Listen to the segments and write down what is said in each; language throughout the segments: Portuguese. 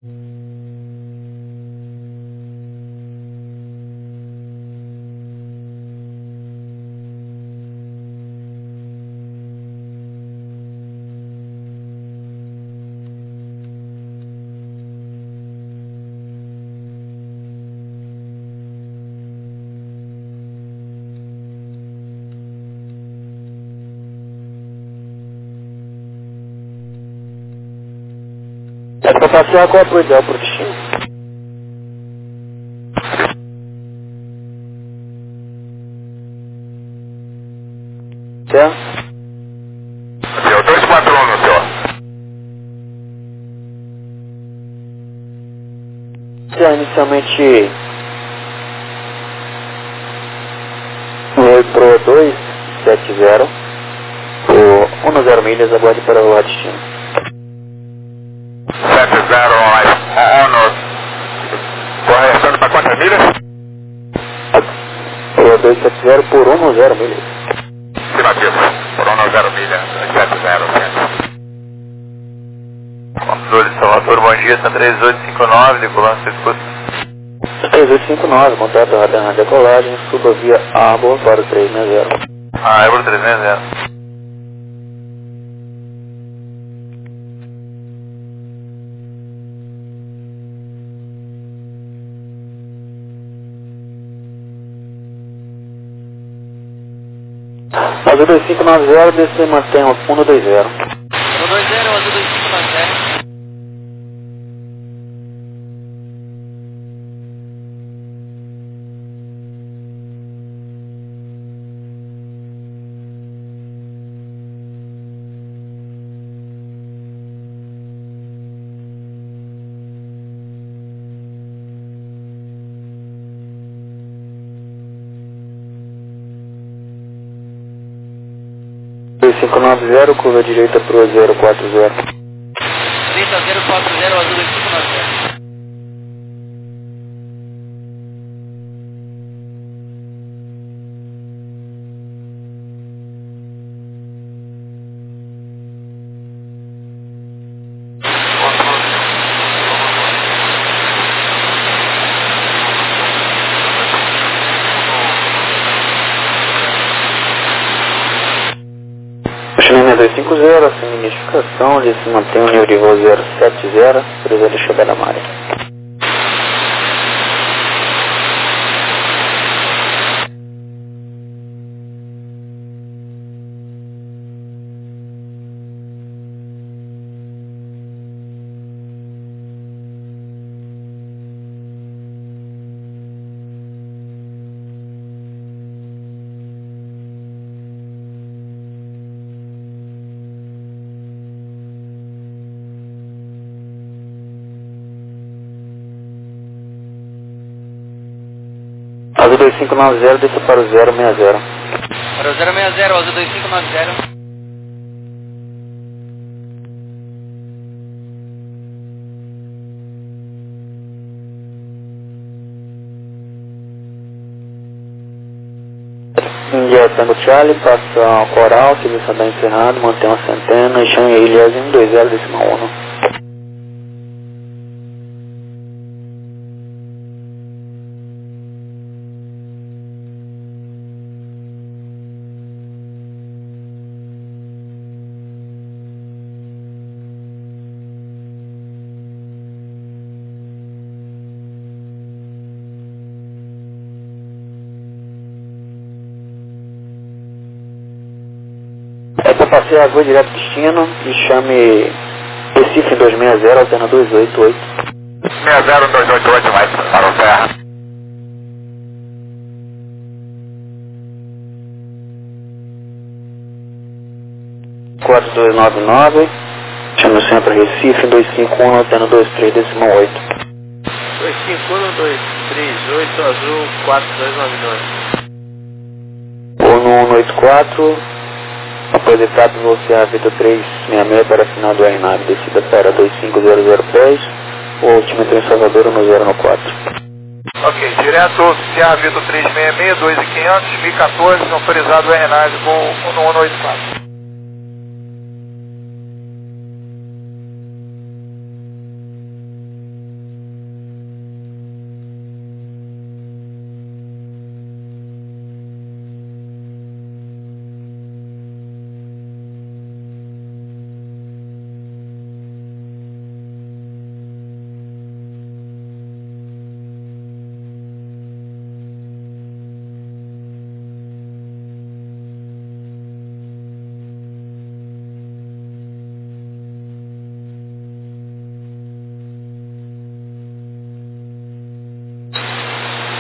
É para passear qual é o ideal para o destino? Certo? Senhor, 241 no senhor. Já inicialmente Oi Pro 270 por 10 milhas, aguarde para o destino. 70 Honor. Correção para quantas milhas? Pro 270 por 10 milhas. Afirmativo. Por 10 milhas, 70, Controle Salvador, bom dia, está 3859, decolando seu escudo. 3859, contato radar na decolagem, suba via Arbor para o 360. Arbor 360. Azul 2590, DC mantém 120. 120, Azul 2590. Azul 2590, curva direita para o 040. Direita 040, Azul 2590. China 250, sem identificação, ele se mantém o nível de voo 070, precisando chegar na maré. Azul 2590, desça para o 060. Para o 060, Azul 2590. India Tango Charlie, passa Coral, serviço está encerrado, mantém uma centena e chame Ilhas 120,1. É para passear a Voo direto destino e chame Recife 260, alterna 288. 60288 mais para o Serra. 4299, chame o centro Recife 251, alterna 23,8. 251-238, Azul 4299. Ou no 184, após etapa você a Vitor 366 para final do RNAV, descida para 250010, o altímetro em Salvador no 014. Ok, direto Serra Vitor 366, 2500, 2014, autorizado o RNAV com 184.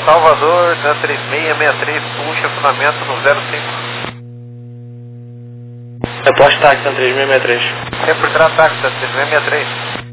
Salvador, da 3663, puxa fundamento no 05. Reposta táxi na 3663. Sempre terá táxi da 3663.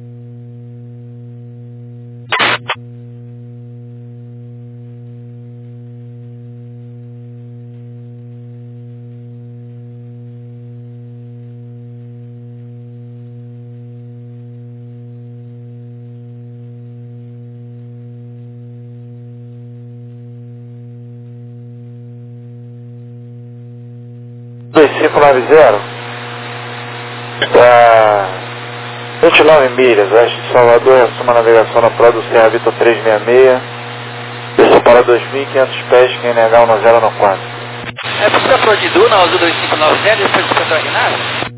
Para 29 milhas, oeste de Salvador, assuma a navegação na prova do Serra Vitor 366, desça para 2.500 pés, QNH 1094. É possível pro de Du na Azul 2590 depois de Pedro Aguinaldo?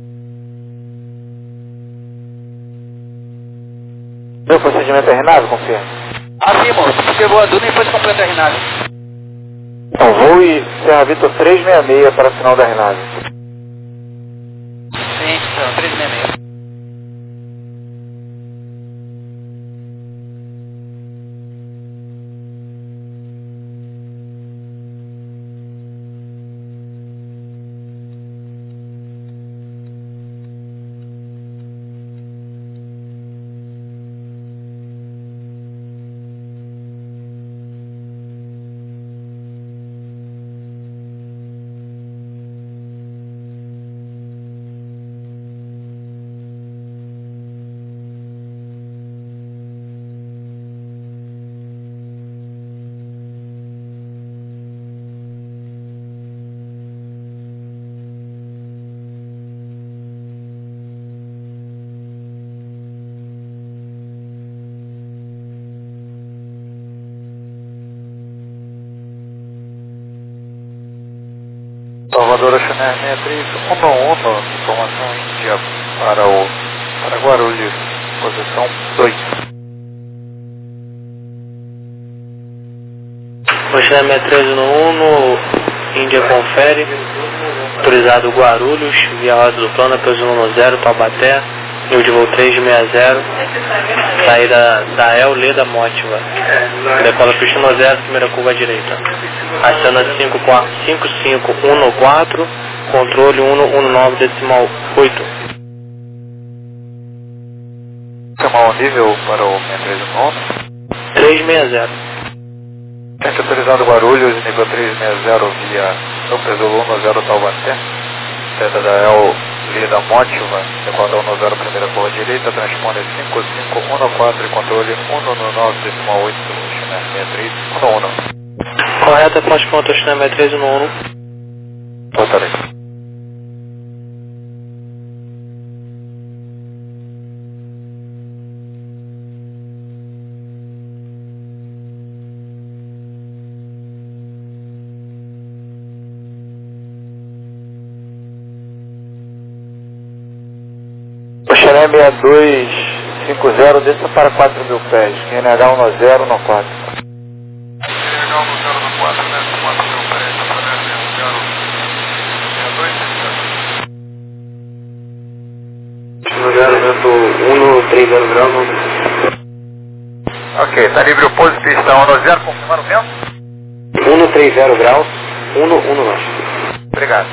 Meu procedimento é Renato, confirma. Afirmo, porque vou a Du e depois completo a Renato. Então, voo e Serra Vitor 366 para a final da Renave. Sim, então, 366. Salvador, Chanel 63, 11, informação Índia para Guarulhos, posição 2. Oceano 6311, Índia confere, autorizado Guarulhos, via ordem do plano, peso 10, Taubaté, nível de voo 360, saída da El Leda Mótiva, decola pista 0, primeira curva à direita, aciona 5514, controle 119,8. Chamar o nível para o 6311. 360. Tente autorizado Guarulhos, nível 360 via São Pedro 10 Taubaté, saída da El Leda Mótiva, decola 10, primeira curva à direita, transpone 5514 e controle 119,8, Chanel 6311. Correta, faz ponto, Oceano 6311. Fortaleza. Oxané 6250, desça para 4.000 pés, QNH 1094. Legal no 094, né? 4 mil pés, aparece 062. Vento 130 graus. Ok, tá livre o pouso, pista 10, confirmando o vento? 130 graus, 119. Obrigado.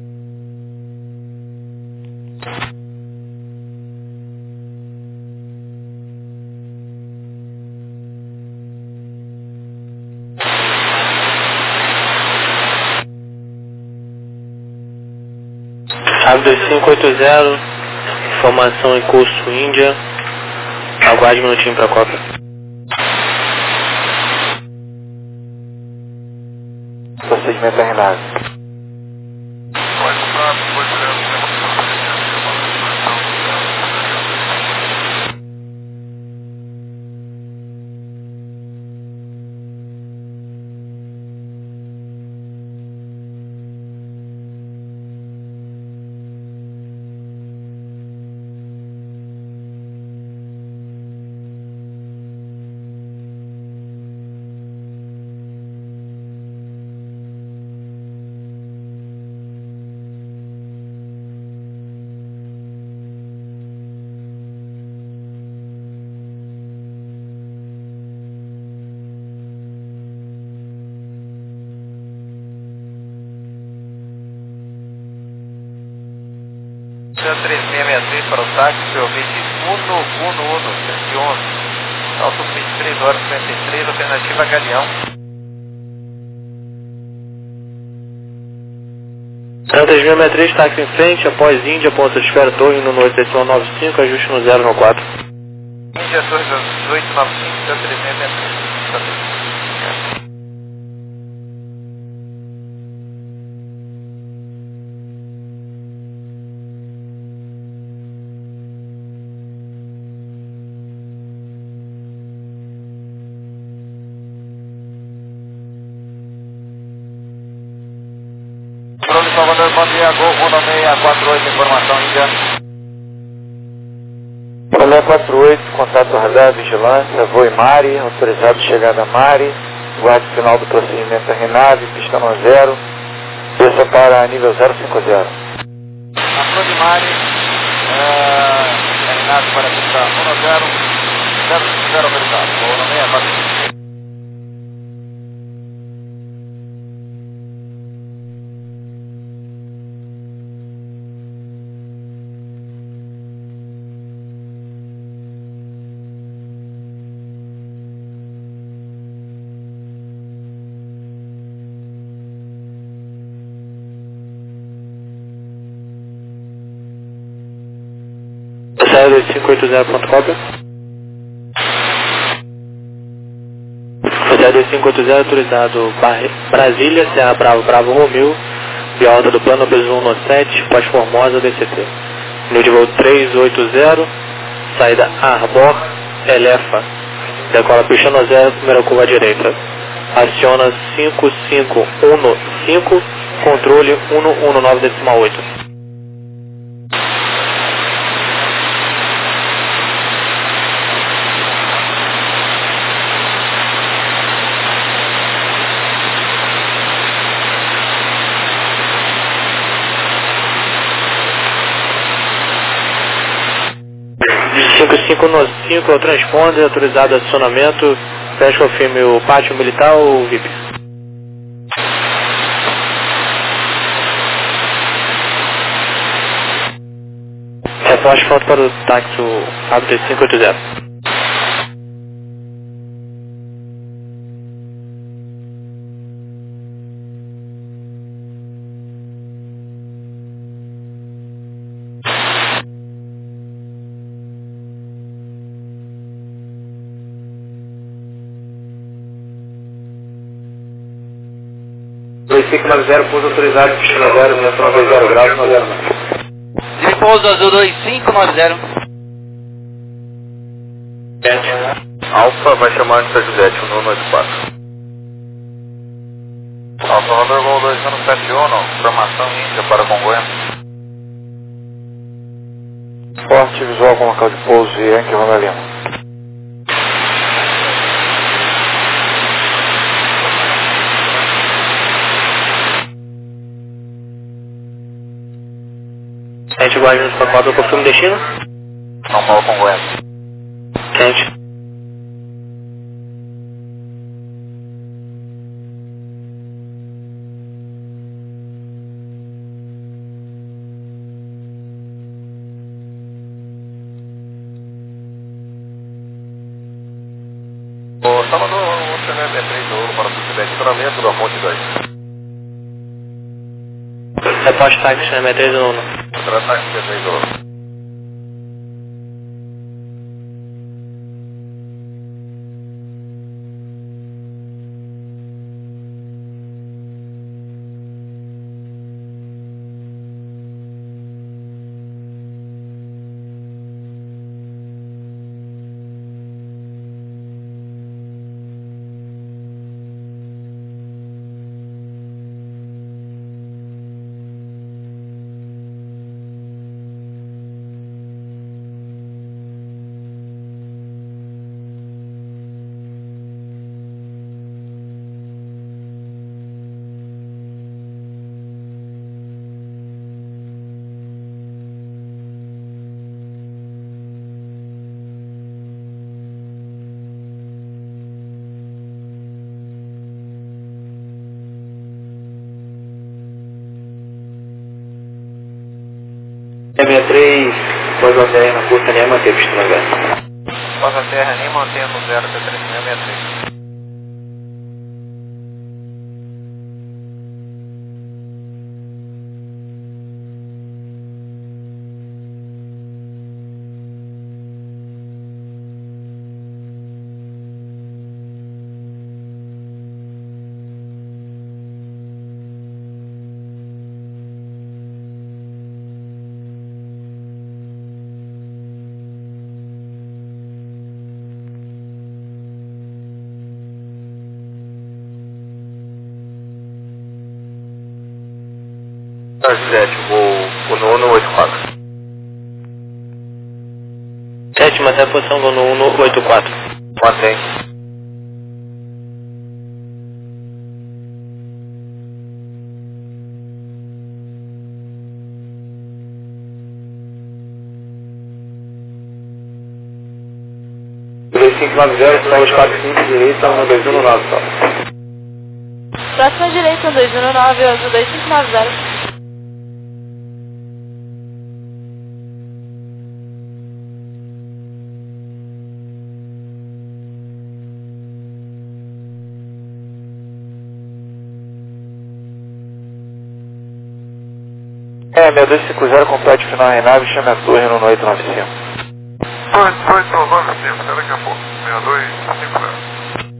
Chave 2580, informação em curso Índia, aguarde um minutinho para a cópia. Procedimento é Renato. Pode usar, pode ler. 0363 para o táxi, POV de 111, salto 23 horas 53, alternativa Galeão. 3663, táxi em frente, após Índia, ponto de espera, torre no 895, ajuste no 0 no 4. Índia 2895, 3663. Salvador, bom dia, Gol 1648, informação Índia. 1648, contato radar, vigilância, voo Mari, autorizado chegada a Mari, guarde final do procedimento a Renave, pista no 0, desça para nível 050. Ação de Mari, Renave para pista 10, 050 autorizado, Gol 1648. Sai 2580, cópia. Sai 2580, autorizado Brasília, Serra Bravo, Bravo Romeu, via alta do plano P1 17, pós-Formosa, DCT. Número de voo 380, saída Arbor, Elefa, decola pista no 0, primeira curva à direita. Aciona 5515, controle 119,8. No 5 é o transponder, autorizado acionamento, fecha confirme o pátio militar ou VIP? Reposte pronto para o táxi ABT 580. Pouso autorizado, pista 0, menção 20 graus, 90. De pouso azul 2590. Alfa vai chamar de Josete, 184. Salvador, Gol 2071, formação Índia para Congonhas. Forte visual com local de pouso e Yankee Romeo Lima. Quente Guarulhos para 4, confirma o destino? São Paulo, Congonhas. Quente. Salvador, o CNB3 de ouro para o Sudeste, livramento da Ponte 2. Reposte táxi CNB3 ou não? Transaxe C3 de ouro. Após a TR na curta linha, mantém pistão 0. Após a TR nem mantendo 0 até 3663. Vou no 184. Sétima até a posição, vou no 184. Mantém. Solos 45, direita, 12199, só. Próxima direita, 2119, uso 2590. É, 6250, complete final Renave, chame a torre no 895. 895, até daqui a pouco. 6250.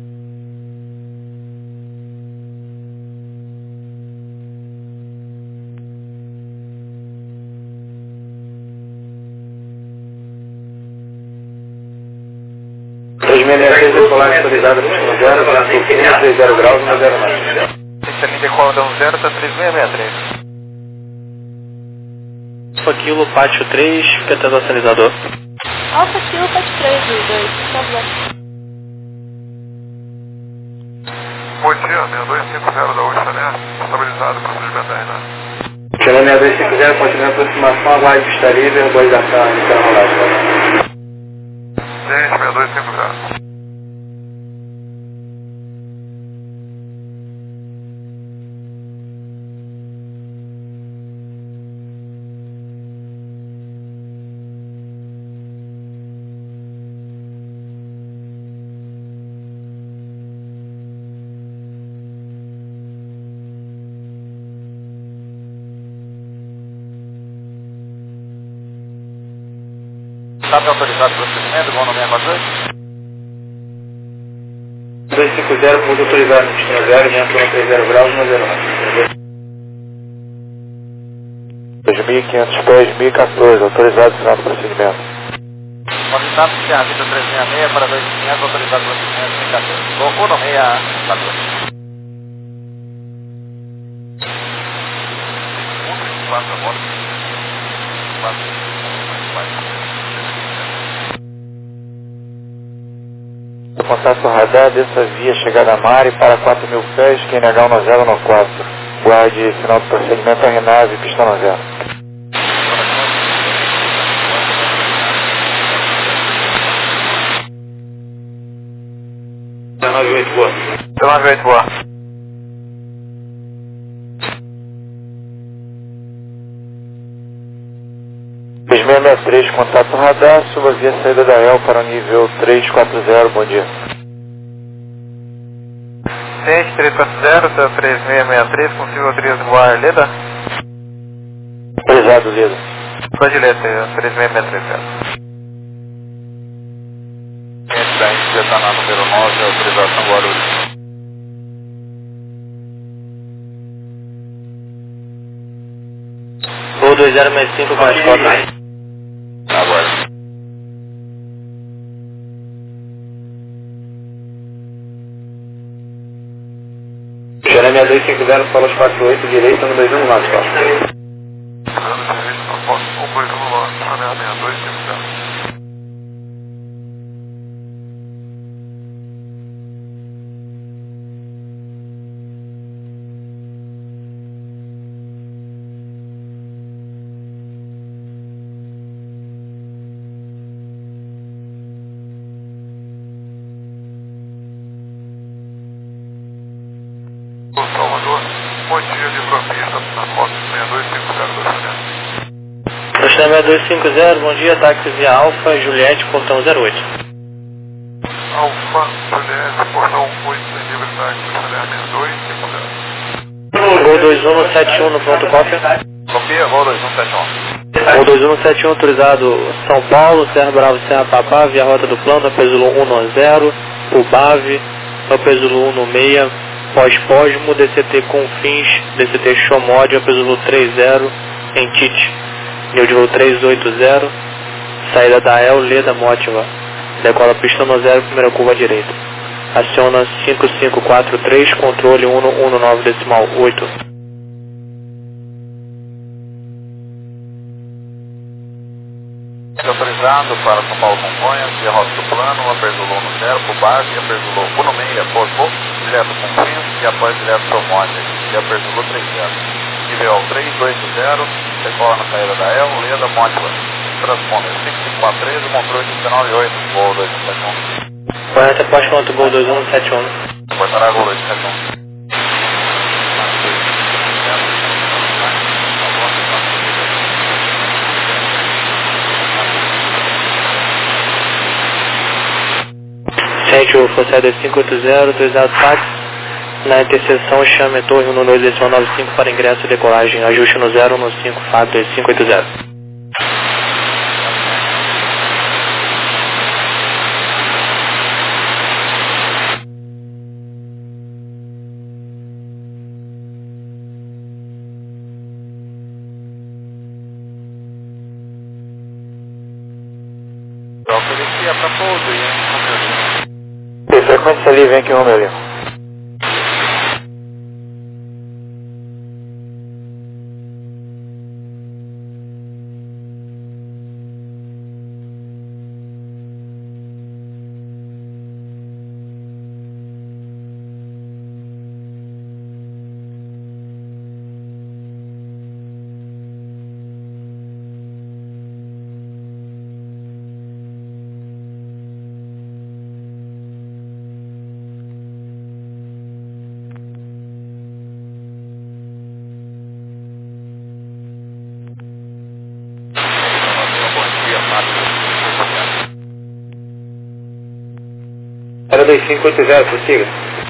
Decolar autorizada para 0, vento 30 graus, 0 mais. Sistema decola dando 0 até 3663. Alfa Kilo, pátio 3, PT do sinalizador. Alfa Kilo, pátio 3, 290. Bom dia, 6250 da Oxané, estabilizado para o procedimento da Renan. Chama 6250, continua a aproximação, aguarde pista livre, verbalização, iniciar a rolagem. Gente, 6250. Sabe autorizado para o procedimento, igual no 642? 250, ponto autorizado no destino 0, dentro do 30 graus, 0 mais. 2.500 pés, 1014, autorizado final do procedimento. Convidado de a vida 366 para 2.500, autorizado para o procedimento 1014. Ou no 614. 4 mortes. 4. Contato radar dessa via, chegada a Mari para 4.000 pés, QNH 1094. Guarde final do procedimento a Renave, pista 90. 98 boa. 98 boa. .663, contato radar, suba via saída da EL para o nível 340, bom dia. 6340, 3663, possível 3 no ar, Leda? Autorizado, Leda. Só de letra, 3663, certo. Esse da gente já está na número 9, autorização Guarulhos. Voo 2065 com a escolta. Agora. Jeremia 250, Solos 48, direita, no 219, só. Dando serviço para posto 129, Jeremia 250. Bom dia, livramento na foto 6250 da Oxané. Sistema 250, bom dia, táxi via Alfa, Juliette, portão 08. Alfa, Juliette, portão 8, livre táxi, Juliette 2, Gol 2171 no ponto cópia. Copia, Gol 2171. Gol 2171 autorizado São Paulo, Serra Bravo, Serra Papá, via rota do plano, Apesulu 110, UBAV, Apesulu 16, Pós-Pósmo, DCT Confins, DCT Chomod, Apesulu 30, em Tite, nível de voo 380, saída da El, Leda, Mótiva, decola pista no 0, primeira curva à direita. Aciona 5543, controle 119.8. Autorizado para São Paulo Congonhas, via rota do plano, Apesulu 10, Pubag, Apesulu 16, Pós-Vol, direto Confins e após direto Chomod, e Apesulu 30. Nível 380, decola na saída da El, Leda, Mótiva. Transponder 5543, controle 198, Gol 2171. Correta, pós quanto Gol 2171. Portará Gol 2171. Sente o Fossé 580, autorizado táxi, na interseção chame Torre 12.95 para ingresso e decolagem, ajuste no 015, FAB 2580. Oferecia para pouso e Frequência livre aqui, Romeu. Era 2580, prossiga.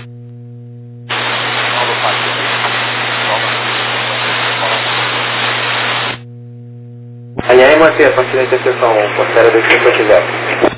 Alinhar e manter a partir da interseção 1, Portera 2580.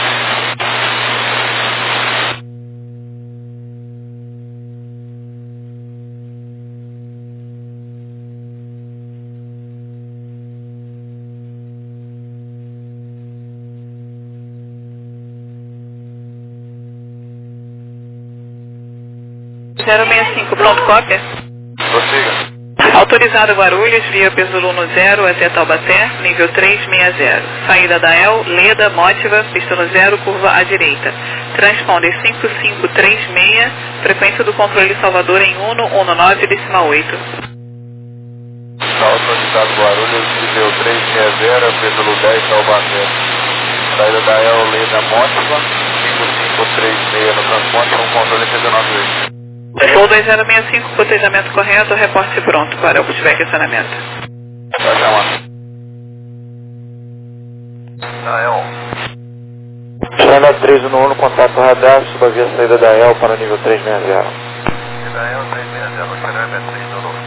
Pronto, cópia. Prossiga. Autorizado Guarulhos, via Apesulu 0 até Taubaté, nível 360. Saída da El, Leda, Mótiva, pista no 0, curva à direita. Transponder 5536, frequência do controle Salvador em 119.8. Está autorizado Guarulhos, nível 360, Apesulu 10, Taubaté. Saída da El, Leda, Mótiva, 5536 no transporte, um controle 198. Gol 2065, cotejamento correto, reporte pronto para o pushback e acionamento. Vai chamar. Da El. Chama 311, contato radar, suba via saída da El para o nível 360. Da El 360, Xerox 312.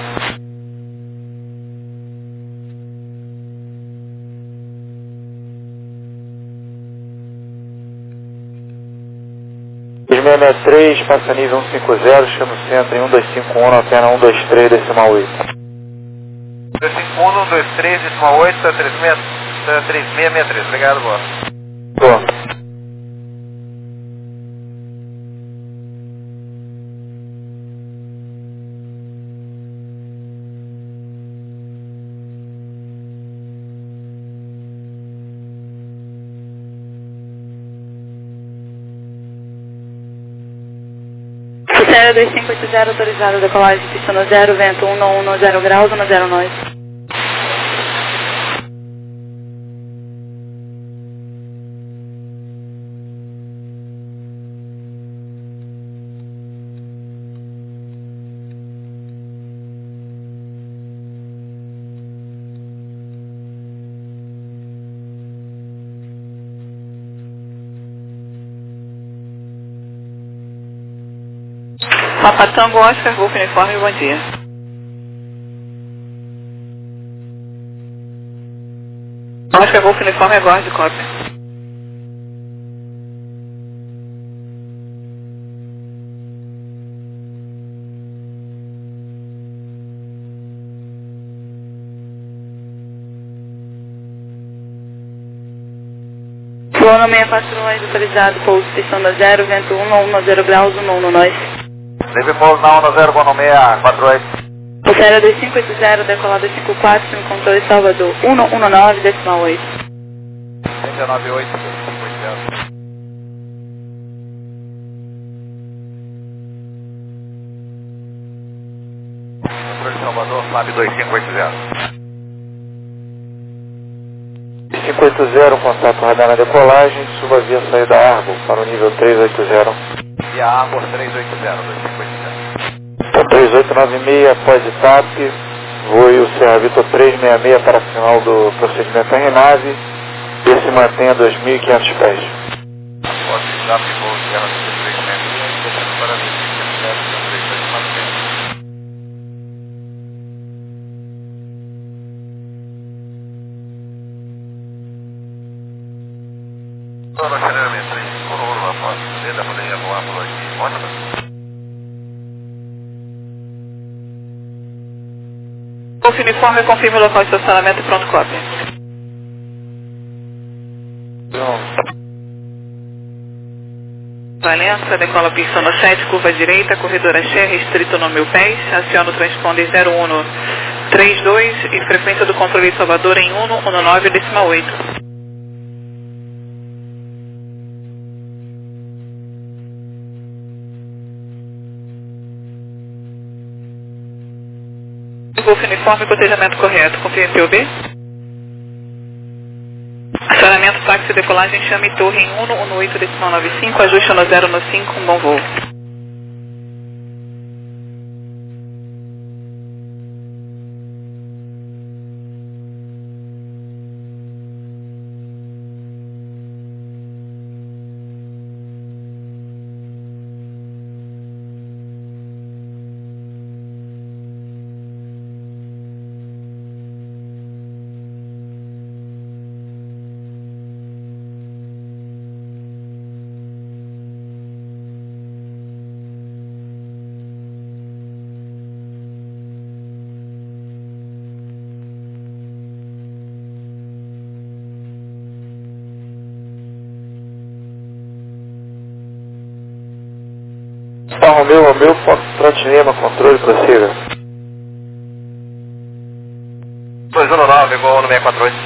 Os 663, passa nível 150, chama o centro em 1251, alterna 123, decimal 8. 251, 123, decimal 8, 3663, obrigado, boa. Tô. Cruzeiro 2580, autorizado, decolagem, pista no 0, vento 110 graus, 109. Papa Tango, Oscar, Golf Uniforme, bom dia. Oscar, Golf Uniforme, aguarde cópia. Plano 642, autorizado, pouso, pistão da 0, vento 110 graus, 1 nós. Leve pouso na 10, vou no 648. Série 2580, decolada 54, sim, controle Salvador, 119, decimal 8. 198, 2580. Controle Salvador, FAB 2580. 580, contato radar na decolagem, suba via saída Arbor para o nível 380. Via Arbor 380, 2580. 3896, após etap, voe o Serra Vitor 366 para a final do procedimento RNAV e se mantém a 2.500 pés. Após etap, voe o Serra Vitor 366 e descendo para 2.500 pés, 3896. Todo generalmente 3 por hora, após você poderia voar por aqui. Ótimo. Golf Uniforme, confirme o local de estacionamento e pronto cópia. Valença, decola pista no 7, curva direita, corredor axé, restrito no 1000 pés, aciona o transponder 0132 e frequência do controle de Salvador em 119, decimal 8. Golf Uniforme, cotejamento correto. Confirme POB. Acionamento, táxi, decolagem, chame torre em 118, decimal 95, ajuste no 0 no 5, bom voo. Romeu, Foxtrot Lima, controle, prossiga. 219, igual no 648.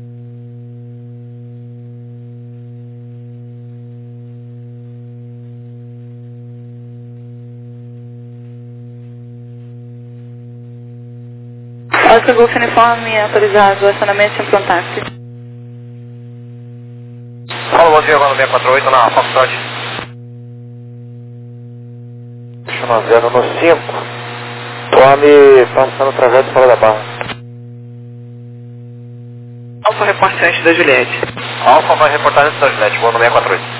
Oscar, Golf Uniforme, autorizado, acionamento sem contato. Fala, bom dia, agora no 648, na Foxtrot. No 0 no 5, tome passando através fora da barra. Alfa, reporte antes da Juliette. Alfa vai reportar antes da Juliette, vou no 648.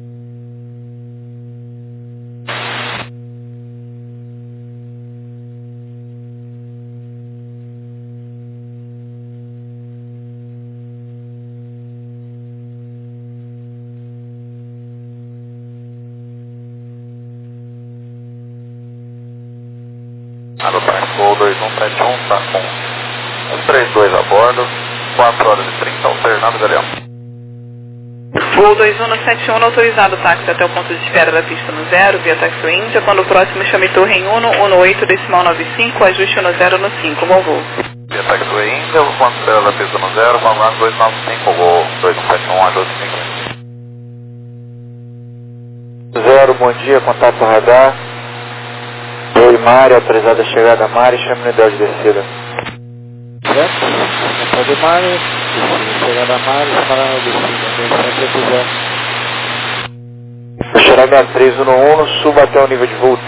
Voo 2171 está com 132 a bordo, 4 horas e 30, alternando Galeão. Voo 2171 autorizado, táxi até o ponto de espera da pista no 0, via Taxi Índia, quando o próximo chame torre em 118, decimal 95, ajuste no 0 no 5, bom voo. Via Taxi Índia, o ponto de espera da pista no 0, comando 295, voo 2171, ajuste 5. 0, bom dia, contato radar. Oi, Mari, autorizada a chegada a Mari, chame no ideal de descida. Certo? Contato de Mari, chegada a Mari, para na descida, Estacionamento 311, suba até o nível de voo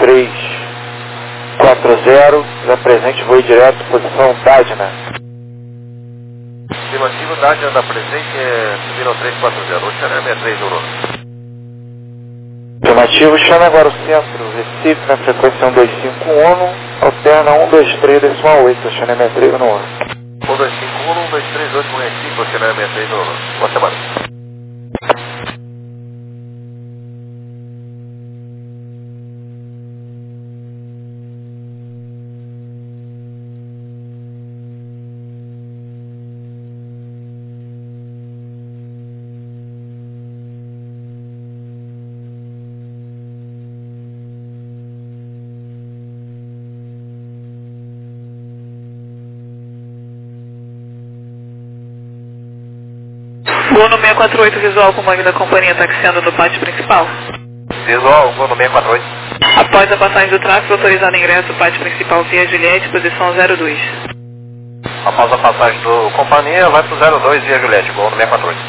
340, já presente, voo direto, posição Dadna. Estimativo Dadna da presente é 0340, o channel é 3 Euro. Afirmativo, chame agora o centro, Recife, na frequência 1251, alterna 123,8, chanemetria no 1. 1251, 123,8, Recife, chanemetria no 1. Boa semana. Voo no 648 visual com mangue da companhia taxiando no pátio principal. Visual, voo no 648. Após a passagem do tráfego, autorizado ingresso do pátio principal via Juliette, posição 02. Após a passagem do companhia, vai pro 02 via Juliette, voo no 648.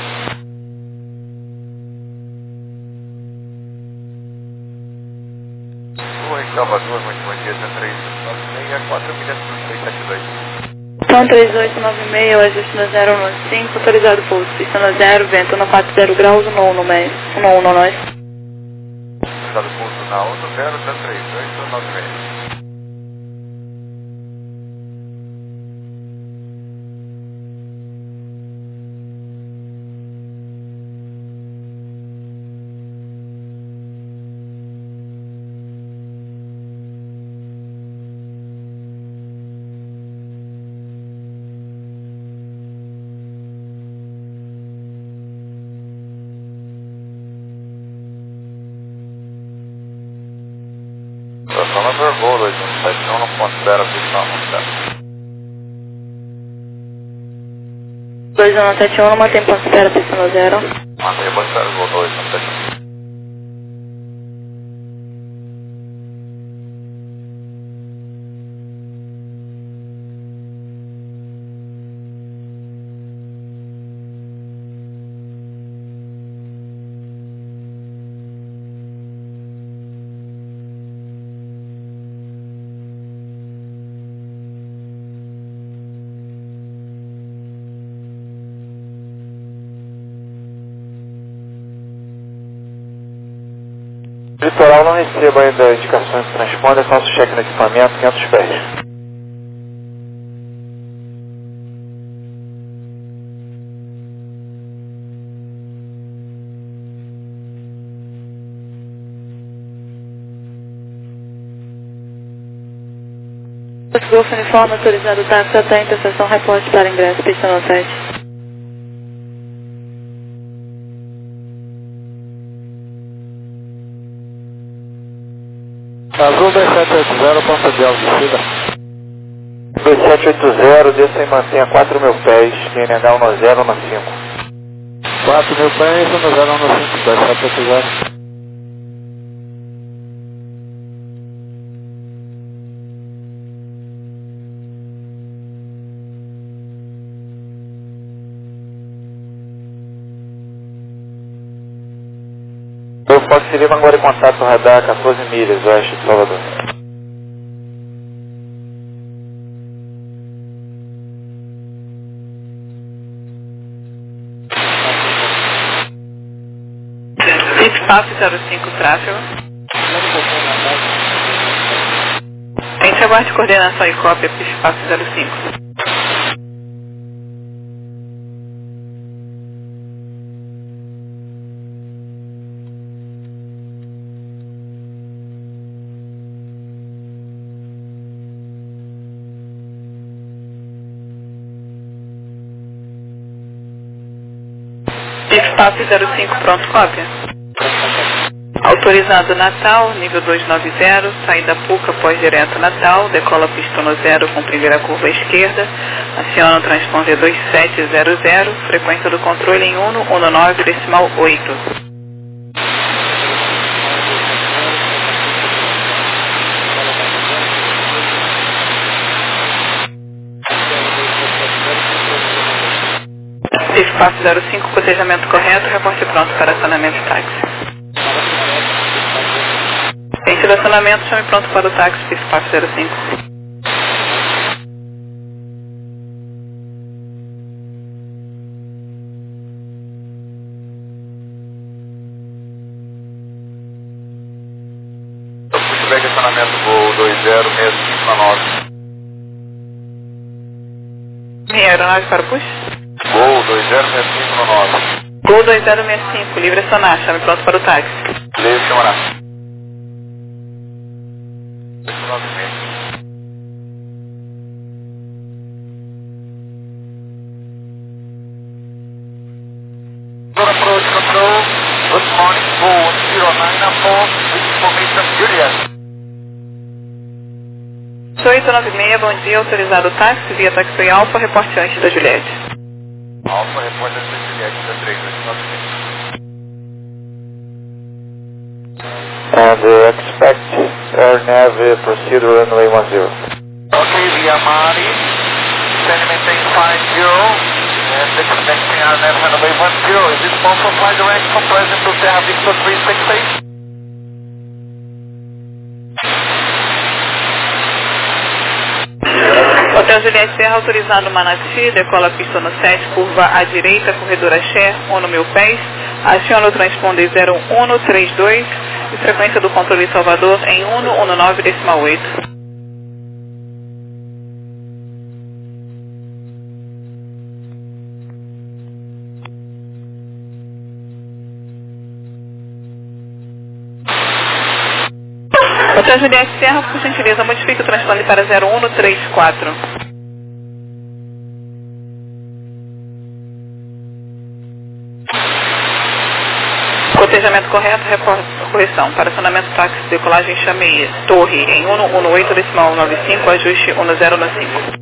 Oi, Salvador, muito bom dia, 396, 4 milhas por 672. Então 3896, o ajuste no 015, autorizado pouso, pista no 0, vento no 40 graus, no 1 no nós. Estado pulso na 1032896. Salvador, voo 2171, não considera a pista anunciada. 2171, mantém ponto de espera, pista no 0. Mantém ponto de espera, voo 2171. Litoral não receba ainda indicações de transponder, faça o cheque no equipamento, 500 pés. Golfo uniforme, autorizado táxi até a interseção, reporte para ingresso, pista no 7. Azul 2780, Ponta de Alto, descida. 2780, desça e mantenha 4.000 pés, QNH 1015. 4.000 pés, 1015, 2780. Eu posso Lima agora em contato com o radar 14 milhas, oeste de Salvador. Espaço 05 tráfego. Tente aguarde coordenação e cópia para espaço 05. Espaço 05 pronto, cópia. Autorizado Natal, nível 290, saída PUCA pós-direto Natal, decola pista no 0 com primeira curva à esquerda, aciona o transponder 2700, frequência do controle em 119,8. Espaço 05, cotejamento correto, reporte pronto para acionamento táxi. Em selecionamento, chame pronto para o táxi, espaço 05. estacionamento Gol 2065 Aeronave para o push? Gol 2065 Gol 2065, livre acionar, chame pronto para o táxi. Livre chamar. Approach control, good morning, Gol 1094, with information Juliet. 896, bom dia, autorizado o táxi via Taxi Alfa, reporte antes da Juliette. Alfa, repórter da Juliet, da 3896. And expect AirNav procedure runway 10. Okay, via Mari, descend maintain 50, and expecting AirNav runway 10. Is this possible flight direct from present to Terra Victor 368? Hotel Juliette Serra, autorizado Manati, decola pista no 7, curva à direita, corredor Axé, 1 pés, aciona o transponder 0132 e frequência do controle Salvador em 119,8. Hotel Juliette Serra, por gentileza, modifique o transponder para 0134. Cotejamento correto, correção. Para acionamento táxi, decolagem Chameia, torre em 118,195, ajuste 1095.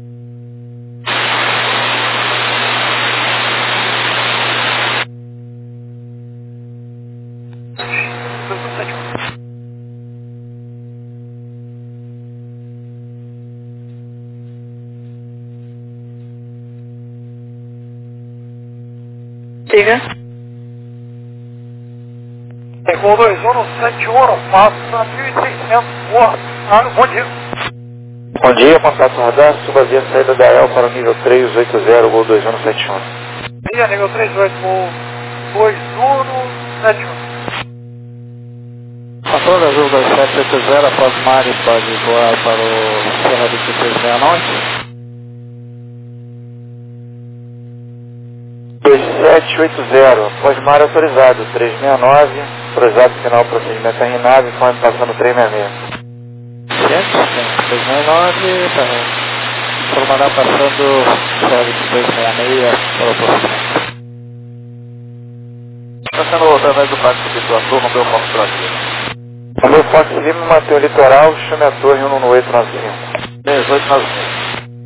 Diga. Gol 2171, passa 1.600, boa. Bom dia. Bom dia, contato radar, suba via saída da EL para o nível 380, Gol 2171. Via nível 38, Gol 2171. Controle Azul 2780, após Mari, pode voar para o Serra 2369. 2780, após Mari autorizado, 369, autorizado final procedimento RNAV, informe passando 366. 369, informará passando Serra 2366 para o procedimento. Está sendo através do táxi habituador no meu Foxtrot. O meu Fox Lima mantém o litoral, chame a torre 11895. 1895.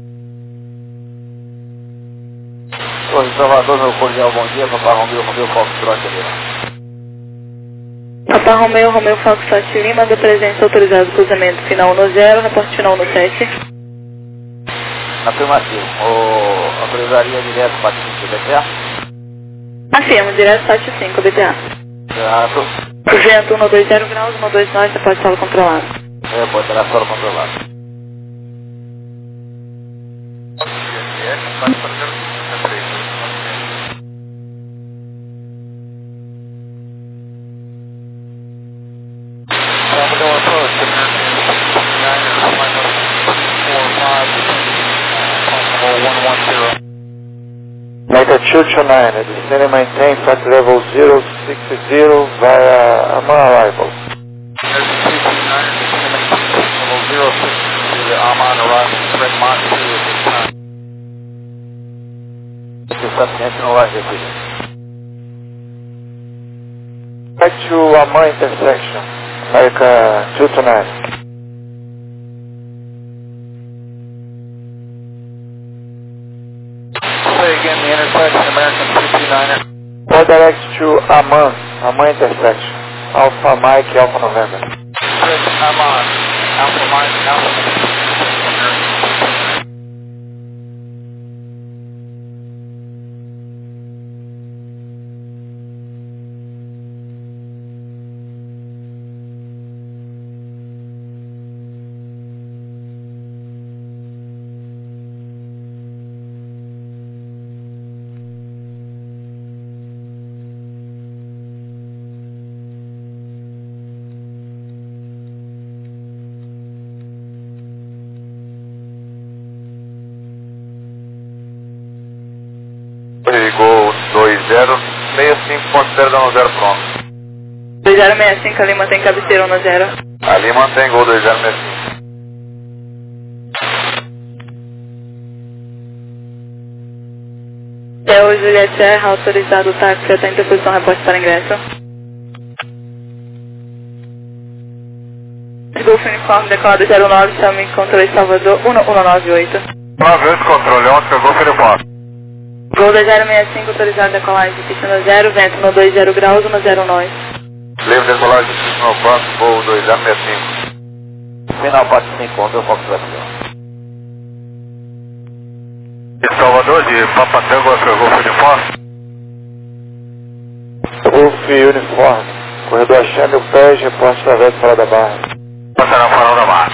Torre Salvador, meu cordial bom dia, Papai Romeu Foxtrot ali. Papa Romeu Foxtrot Lima, da presença autorizado cruzamento final no 0, reporte final no 7. Afirmativo. Autorizaria direto para o BTA? Afirmo, direto 75, BTA. Exato. Vento 120 graus, 129, pode solo controlado. Pode ter a solo controlada. Meta 229, descend and maintain flight level 060 via Amman arrival. Amman arrival, Fred Mach 2 at this time. Substantial right here, please. Back to Amman intersection, America 229. Say again, the intersection, American 229er. All directs to Amman intersection, Alpha Mike, Alpha November. Fred Amman, Alpha Mike, Alpha November. 265, considera dando 0 pronto. 2065, ali mantém cabeceira 10. Ali mantém gol 2065. Theo Juliette Serra, autorizado o táxi até interposição, reporte para ingresso. Golf Uniforme, decolado 09, chame controle Salvador 1198. 98, controle, Oscar, Golf Uniforme. Gol 2065, autorizado decolagem, pista 0, vento no 20 graus, 109. Livre decolagem de pista no banco, voo 2065. Final 45, contra Fox Brasil. Salvador de Papa Tango, Oscar, Golf Uniforme. Golf Uniforme, corredor Chame o Pés, reporte através fora da barra. Passa na farol da barra.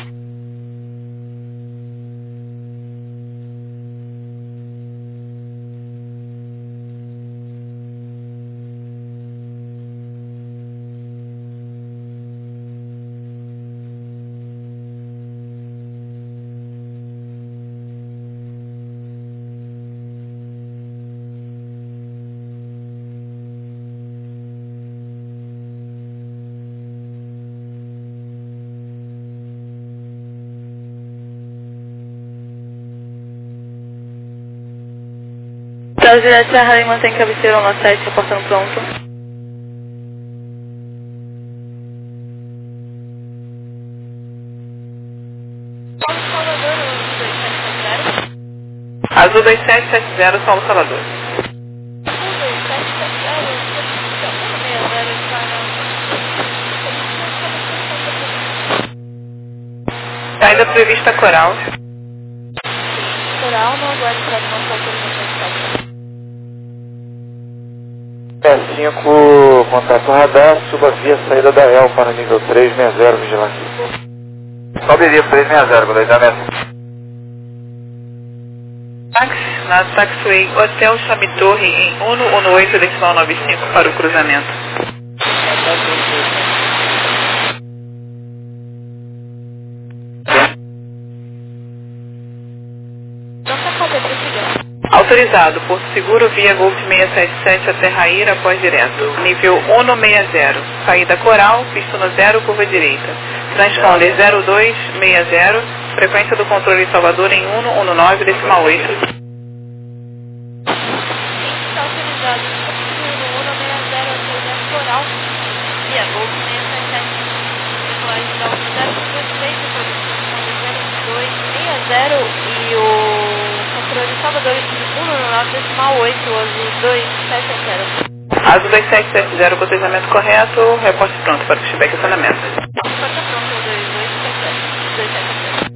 Theo Juliette Serra, ali mantém cabeceira 17, reportando pronto. Azul 2770, Paulo Salvador. Saída prevista Coral. Coral, não aguarde para não autorização. 5, contato radar, suba via saída da EL para nível 360, vigilância. Sobe via 360, gol 2065. Táxi na Taxiway Hotel Chame Torre em 118,95 para o cruzamento. Autorizado, Porto Seguro via Golf 677 até Raíra após direto. Nível 160, saída Coral, pista no 0, curva direita. Transponder 0260, frequência do controle Salvador em 119,8. Está autorizado, Porto Seguro 160 até Coral, via Golf 677, decolagem da 1023, depois transponder 0260 e o controle Salvador 119,8, Azul 2770. Azul 2770, cotejamento correto, reporte pronto para o feedback e acionamento. Porta pronto, 22770.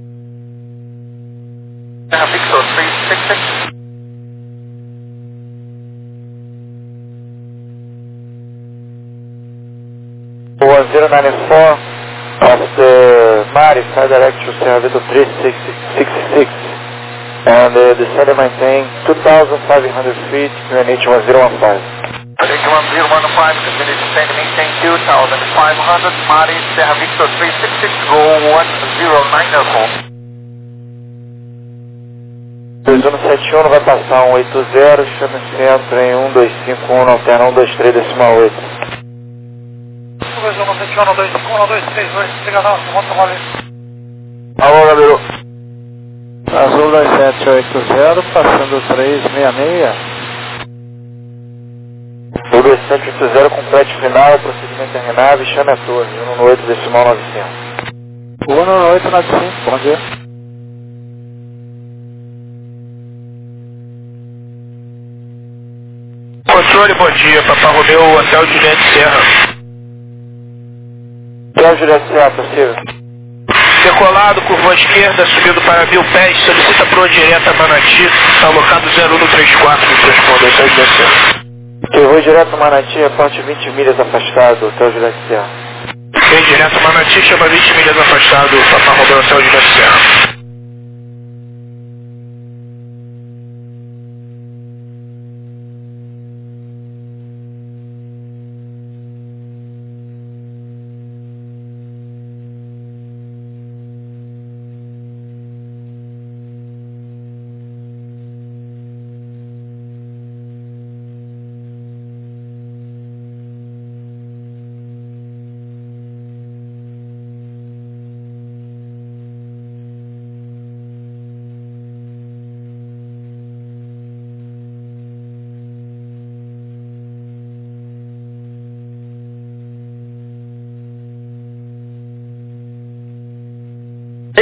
Victor 366. For 094, after Mari, fly direct to Serra Vitor 366. And descend and maintain 2,500 feet, QNH 1015. Take 1015, continue to descend and maintain 2,500, Mari, Serra Victor 366, go 10904. 2171 vai passar 180, chame centro em 1251, alterna 123,8. 2171, 1251, 1232, ligação, monta o rolê. Alô, Gabiru. Azul 2780, passando 366. O 2780, complete final, procedimento RNAV, chame a torre, 118,900. 11895, bom dia. Controle, bom dia, Papa Romeu, Hotel Juliette Serra. Hotel Juliette Serra, possível. Decolado, curva à esquerda, subindo para Vilpés, solicita proa direta a Manati, está alocado 0134 no transponder, Hotel Juliette Serra. Eu vou direto a Manati, reporte 20 milhas afastado, Hotel Juliette Serra. Vem direto a Manati, chama 20 milhas afastado, Papa Romeu, Hotel Juliette Serra.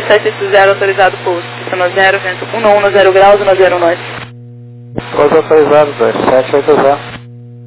2780, autorizado posto. Pista no 0, vento 110 graus, 10 norte. Pouso autorizado 2780.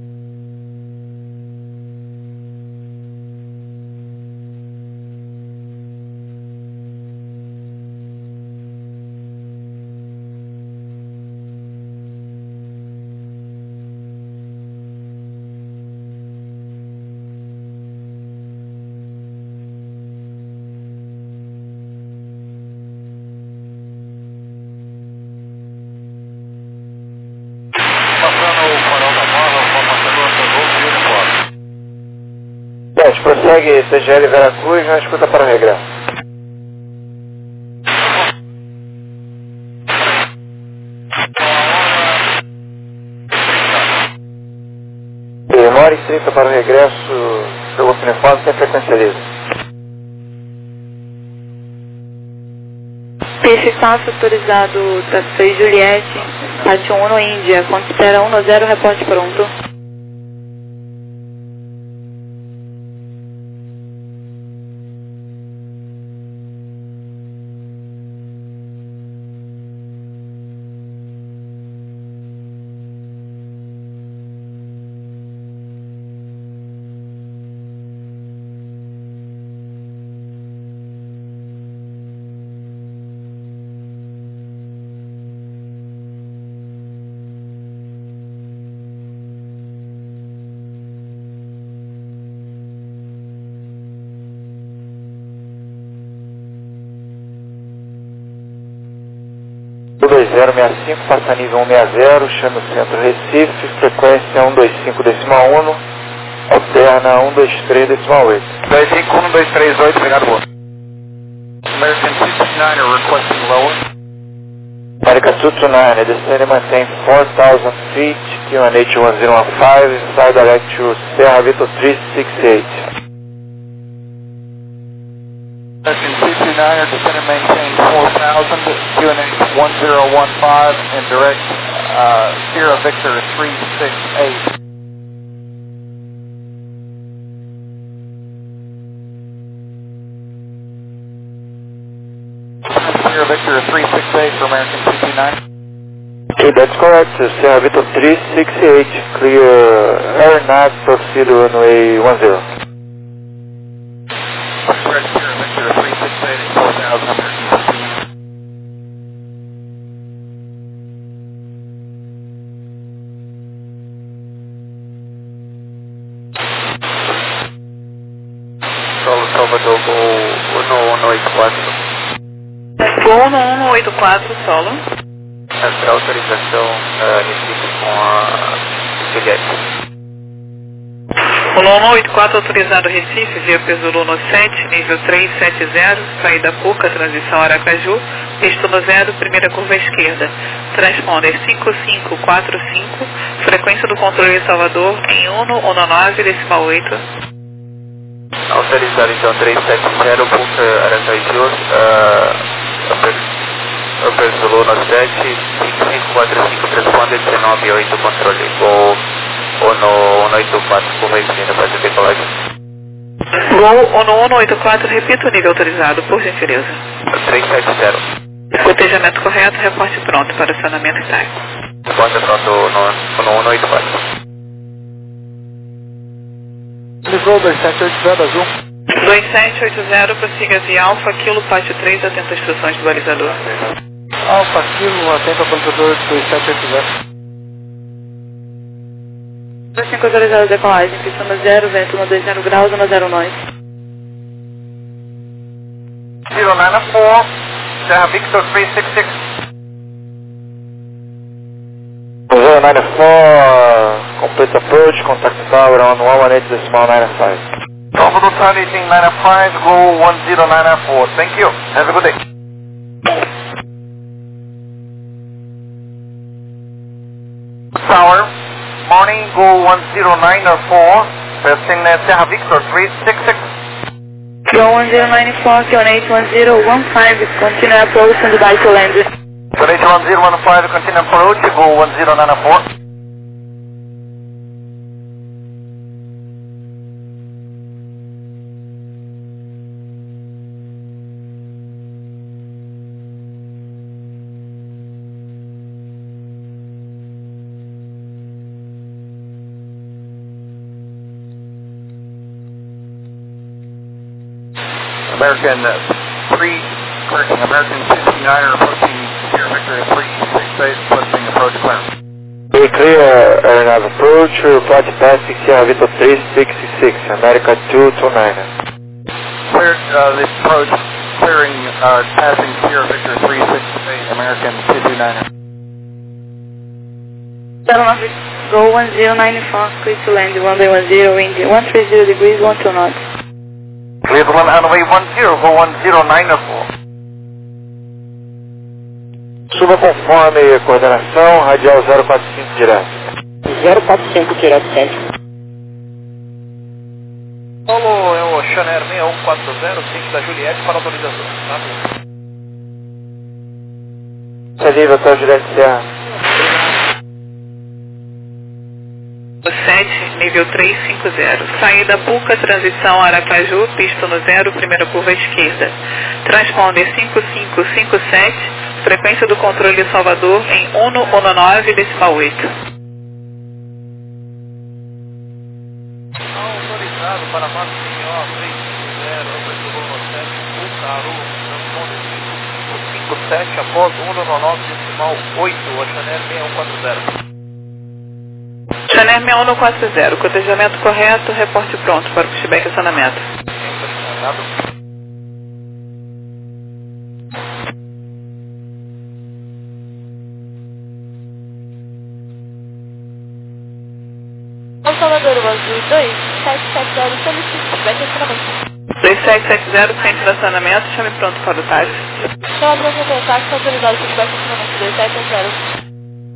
Prossegue CGL Veracruz, na escuta para o regresso. E 1h30 para o regresso, pelo uniforme sem frequência livre. Peixe espaço autorizado Taxi Juliette, parte 1 no Índia, considera 10, reporte pronto. O 2065, passa nível 160, chama o centro Recife, frequência 125.1, alterna 123.8. 2512338, obrigado, boa. American 229 requesting lower. American 229, descende e mantém 4,000 feet, QNH 1015, inside direct to Serra Vitor 368. American 229, descend and maintain 4,000, QNH 1015, and direct Sierra Victor 368. Sierra Victor 368 for American 229. Okay, that's correct. Serra Vitor 368, clear airnav, proceed runway 10. Correct, Sierra Victor 368 at 4,000, American 229. Salvador, Gol 1184. Gol no 184, solo. Essa autorização Recife com a Juliette. O 184 autorizado Recife, via Pesulu no 7, nível 370, saída Puca, transição Aracaju, pista no 0, primeira curva esquerda. Transponder 5545, frequência do controle de Salvador em 119.8. Autorizado então 370, Puca, Aracaju, Pesulu no 7, 5545, transponder 198, controle, Gol 184, curva esquerda, para decolagem. Gol no 184, repita o nível autorizado, por gentileza. 370. Cotejamento correto, reporte pronto para acionamento estático. Reporte pronto no 184. Ligou 2780, Azul. 2780, prossiga via Alfa, Kilo, pátio 3, atenta às instruções do balizador. Alfa, Kilo, atenta ao balizador 2780. 25 autorizado decolagem, pista no 0, vento 120 graus, 10 norte. 094, Serra Victor 366. 094, complete approach, contact tower on 118.95. Salvador Charlie 1895, Gol 1094. Thank you. Have a good day. Tower, morning, Gol 1094, passing Serra Victor 366. Go 1094, QNH 1015, continue approach and goodbye to land. QNH 1015, continue approach, Gol 1094. American 3, correcting American 229er approaching Sierra Victor 368, requesting approach clearance. We clear airnav approach, report passing Sierra Victor 366, American 229er. Cleared the approach, clearing passing Sierra Victor 368, American 229er. 09, go 1094, clear to land, runway 10, wind 130 degrees, 12 knots. Clear to land, runway 10, go 1094. Suba conforme coordenação, radial 045 direto. 045 direto, centro. Solo é o Chanair 6140, 5 da Juliette para autorização. Tá? Salve, Hotel Juliette Serra. 7, nível 350. Saída Puca, transição Aracaju, pista no 0, primeira curva à esquerda. Transponder 5557, frequência do controle Salvador em 119,8. Autorizado para Marco Senhor 350, Operação 7, Puca, Aru, transponder 5557, após 119,8, o Chanair 6140. Chanair 6140, cotejamento correto, reporte pronto para o pushback e acionamento. Salvador, Azul 2770, solicito pushback e acionamento. 2770, centro de acionamento, chame pronto para o táxi. Chama pronto para o táxi, autorizado pushback e acionamento 2770.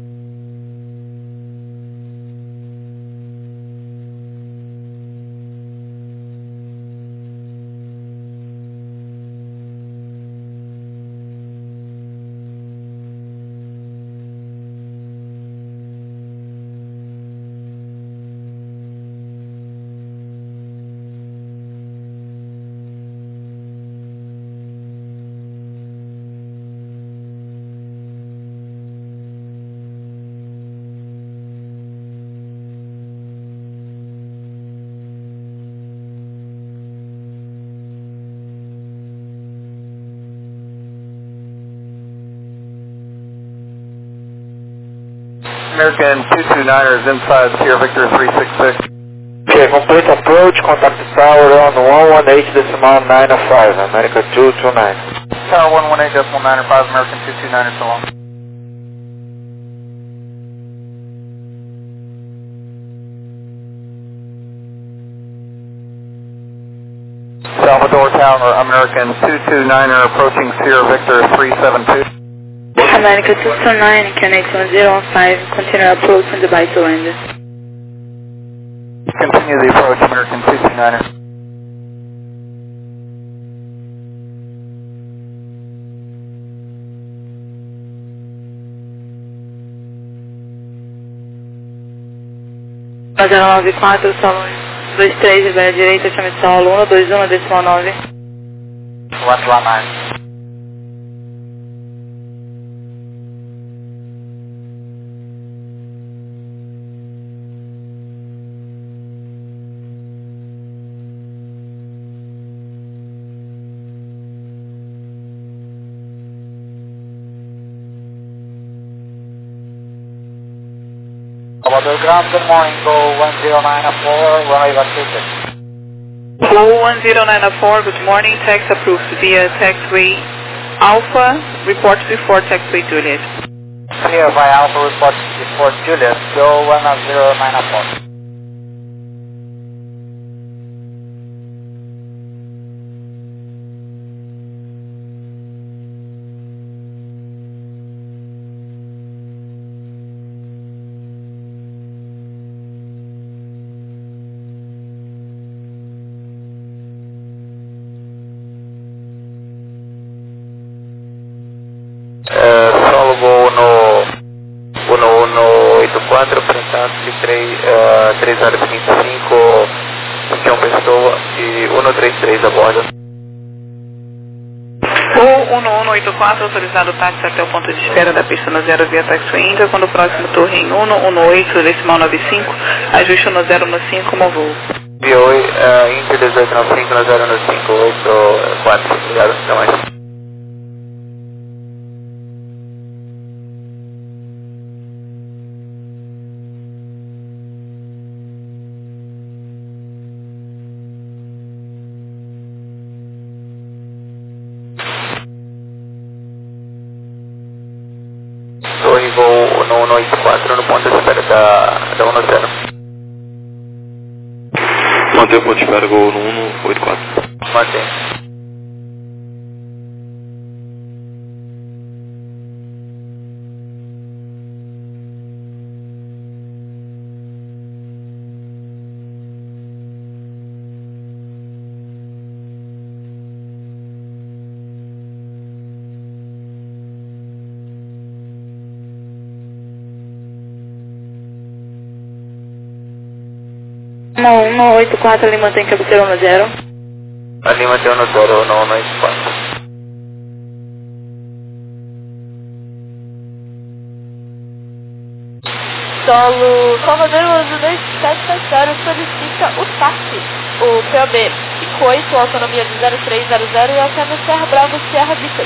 American 229er is inside Sierra Victor 366. Okay, complete approach, contact the tower on 118.905, American 229. Tower 118.905, American 229er, so long. Salvador Tower, American 229er approaching Sierra Victor 372. America 229, Connect 1015, continue approach on the Dubai to land. Continue the approach, American 229er. Padrão 94, solo 23, libera direita, chame solo 121,9. What's one line? Salvador Ground, good morning, go 1094, runway 126. Go 1094, good morning, tax approved via taxiway Alpha, report before taxiway Juliet. Clear by Alpha, report before Juliet, go 1094. Solo voo no 1184, presente 3 horas 25, João Pessoa e 133 a bordo. Voo 1184, autorizado táxi até o ponto de espera da pista no 0 via taxiway Índia, quando o próximo torre em 118,95, ajuste no 0 no 5 como voo. Via Inter 1895 na 01584, obrigado, até mais. Torre voo no 184 no ponto de espera da 10. Mantém o ponto de espera, voo no 184. Mantém. No 184 ali mantém cabeceira no 0. Ali mantém no 0 no 184. Solo Salvador 2770 solicita o táxi, o POB 58, autonomia de 0300 e Alcântara Serra Bravo Serra Victor.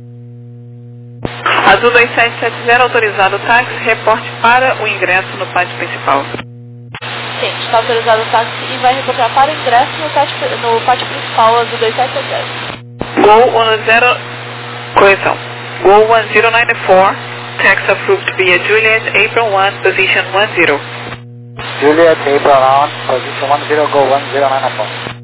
Azul 2770, autorizado o táxi, reporte para o ingresso no pátio principal. Sim, está autorizado o táxi e vai reportar para o ingresso no pátio principal, Azul 2770. Gol 10, correção. Gol 1094, tax approved via Juliet, April 1, position 10. Juliet, April 1, position 10, go 1094.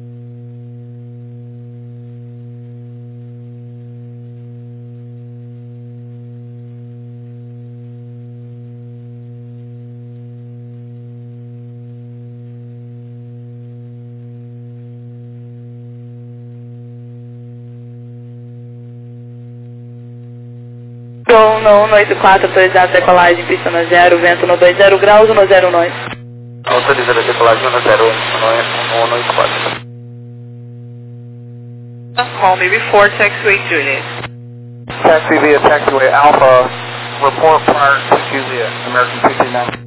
Gol no 184, autorizado decolagem, pista no 0, vento no 20 graus, no 0 nós. Autorizado a decolagem no 0 no 184. Call me before taxiway Juliet. Taxi via taxiway Alpha, report prior to Juliet, American 239.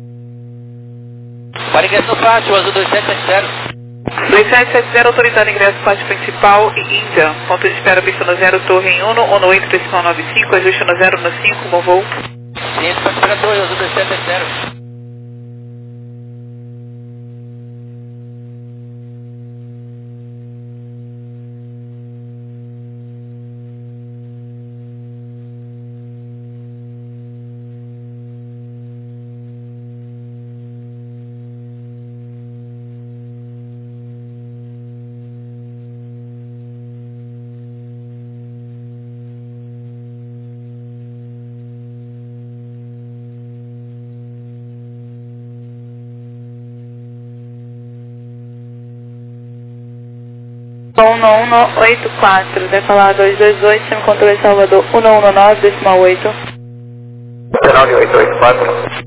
Para ingresso no pátio, Azul 2770. 2770, autorizado ingresso no pátio principal e Índia. Ponto de espera, pista no 0, torre em 1, ou no 8, decimal 95, ajuste no 0, no 5, bom voo. Sim, esse pode esperar 2, Azul 2770. Gol no 184, decolado 228, sem controle Salvador 119, decimal 8. 9884.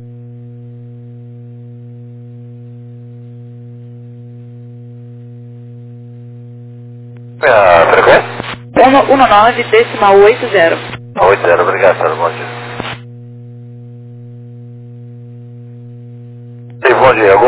Frequência? 119, decimal 80. 80, obrigado, senhor. Bom dia. Bom dia.